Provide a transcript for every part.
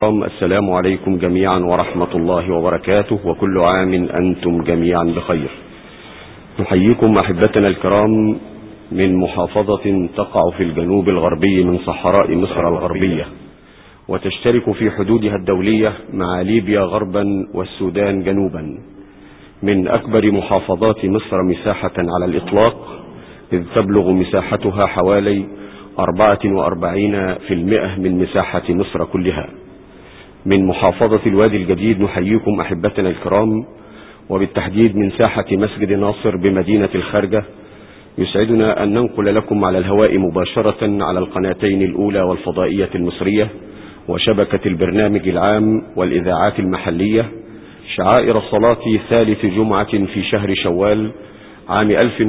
السلام عليكم جميعا ورحمة الله وبركاته، وكل عام أنتم جميعا بخير. نحييكم أحبتنا الكرام من محافظة تقع في الجنوب الغربي من صحراء مصر الغربية، وتشترك في حدودها الدولية مع ليبيا غربا والسودان جنوبا، من أكبر محافظات مصر مساحة على الإطلاق، إذ تبلغ مساحتها حوالي 44% من مساحة مصر كلها. من محافظة الوادي الجديد نحييكم أحبتنا الكرام، وبالتحديد من ساحة مسجد ناصر بمدينة الخارجة. يسعدنا أن ننقل لكم على الهواء مباشرة على القناتين الأولى والفضائية المصرية وشبكة البرنامج العام والإذاعات المحلية شعائر صلاة ثالث جمعة في شهر شوال عام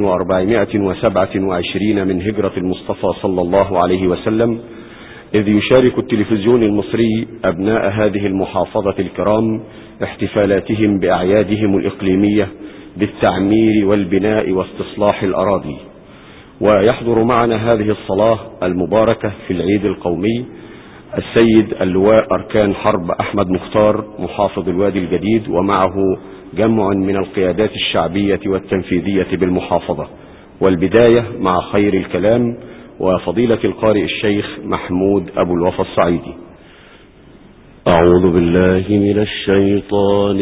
1427 من هجرة المصطفى صلى الله عليه وسلم، إذ يشارك التلفزيون المصري أبناء هذه المحافظة الكرام احتفالاتهم بأعيادهم الإقليمية بالتعمير والبناء واستصلاح الأراضي. ويحضر معنا هذه الصلاة المباركة في العيد القومي السيد اللواء أركان حرب أحمد مختار محافظ الوادي الجديد، ومعه جمع من القيادات الشعبية والتنفيذية بالمحافظة. والبداية مع خير الكلام وفضيلة القارئ الشيخ محمود أبو الوفا الصعيدي. أعوذ بالله من الشيطان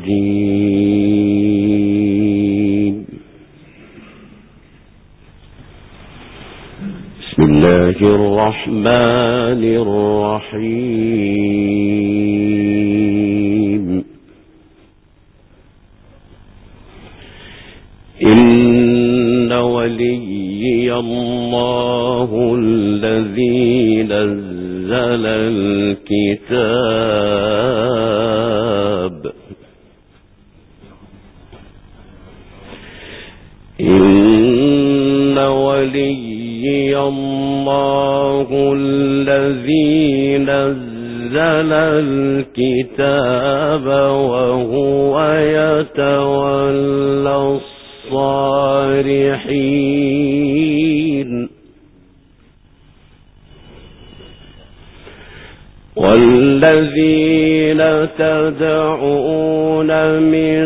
الرجيم. بسم الله الرحمن الرحيم. إن وليي الله الذي نزل الكتاب. إن وليي الله الذي نزل الكتاب وهو يتولى الصالحين. والذين تدعون من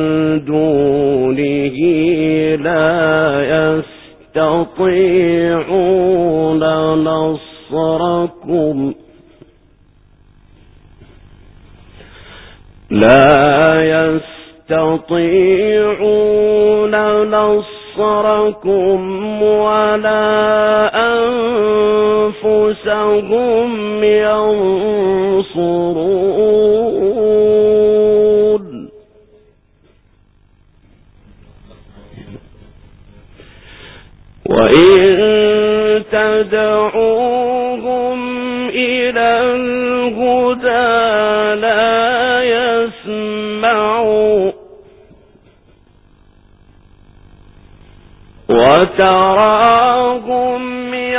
دونه لا يستطيعون نصركم ولا أنفسهم ينصرون. وإن تدعوهم إلى الهدى لا يسمعوا، وتراهم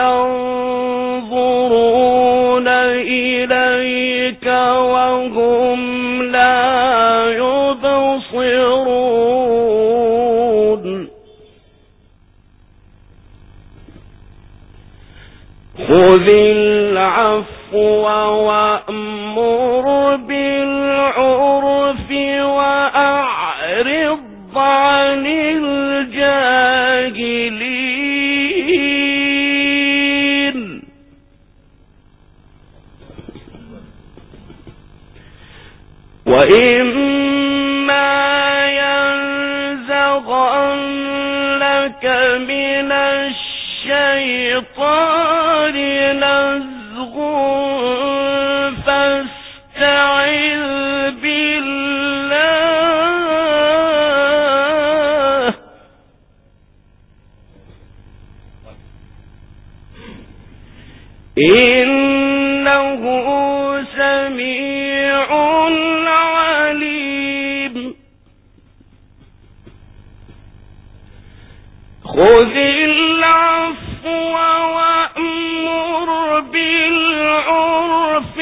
ينظرون إليك وهم لا يبصرون. خذ العفو وأمر بالعرف وأعرض عن الجاهلين. وإما ينزغنك من الشيطان نزغ فاستعذ بالله إنه سميع عليم. خذ العفو وأمر بالعرف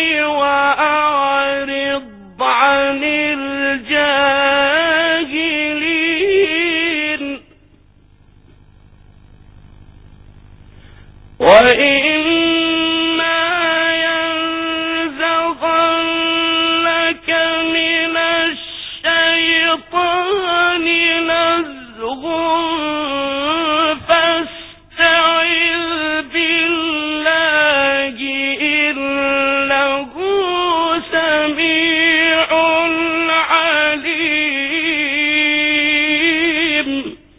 وأعرض عن الجاهلين. وإما ينزغنك نزغ فاستعذ بالله إنه سميع عليم.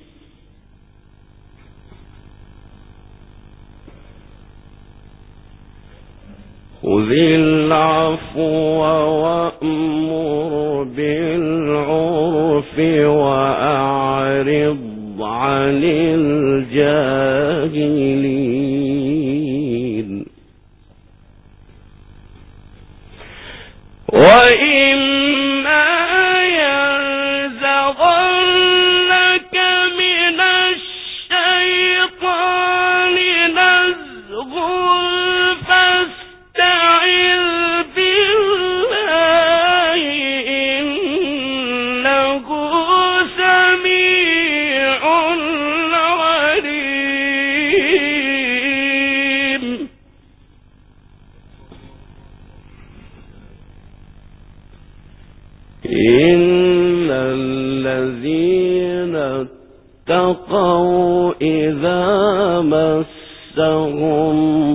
خذ العفو وأمر بالعرف وأعرض عن الجاهلين. وإما ينزغنك من الشيطان نزغ فاستعذ بالله إنه سميع عليم. إن الذين اتقوا إذا مسهم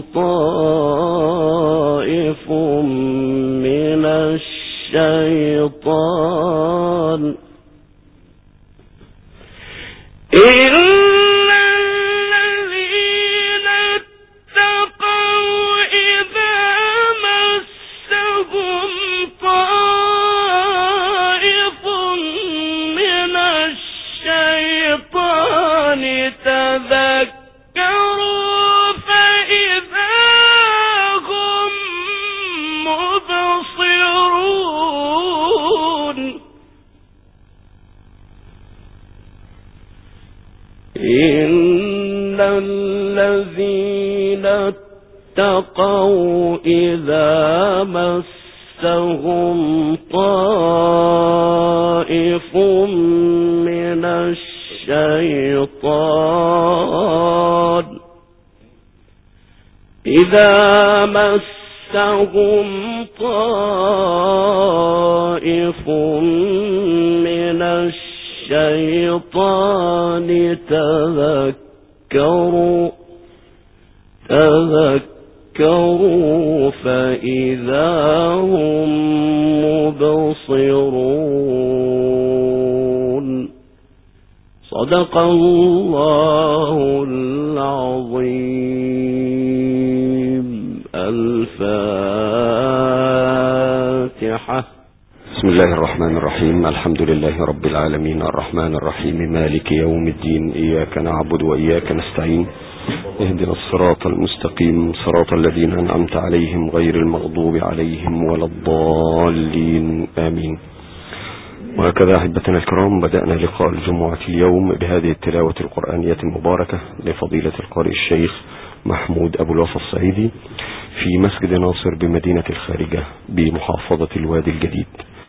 طائف من الشيطان تذكروا فإذا هم مبصرون. إن الذين اتقوا إذا مسهم طائف من الشيطان تذكروا فإذا هم مبصرون. صدق الله العظيم. الفاتحة. بسم الله الرحمن الرحيم. الحمد لله رب العالمين الرحمن الرحيم مالك يوم الدين. إياك نعبد وإياك نستعين. اهدنا الصراط المستقيم صراط الذين أنعمت عليهم غير المغضوب عليهم ولا الضالين آمين. وهكذا أحبتنا الكرام بدأنا لقاء الجمعة اليوم بهذه التلاوة القرآنية المباركة لفضيلة القارئ الشيخ محمود أبو الوفا الصعيدي في مسجد ناصر بمدينة الخارجة بمحافظة الوادي الجديد.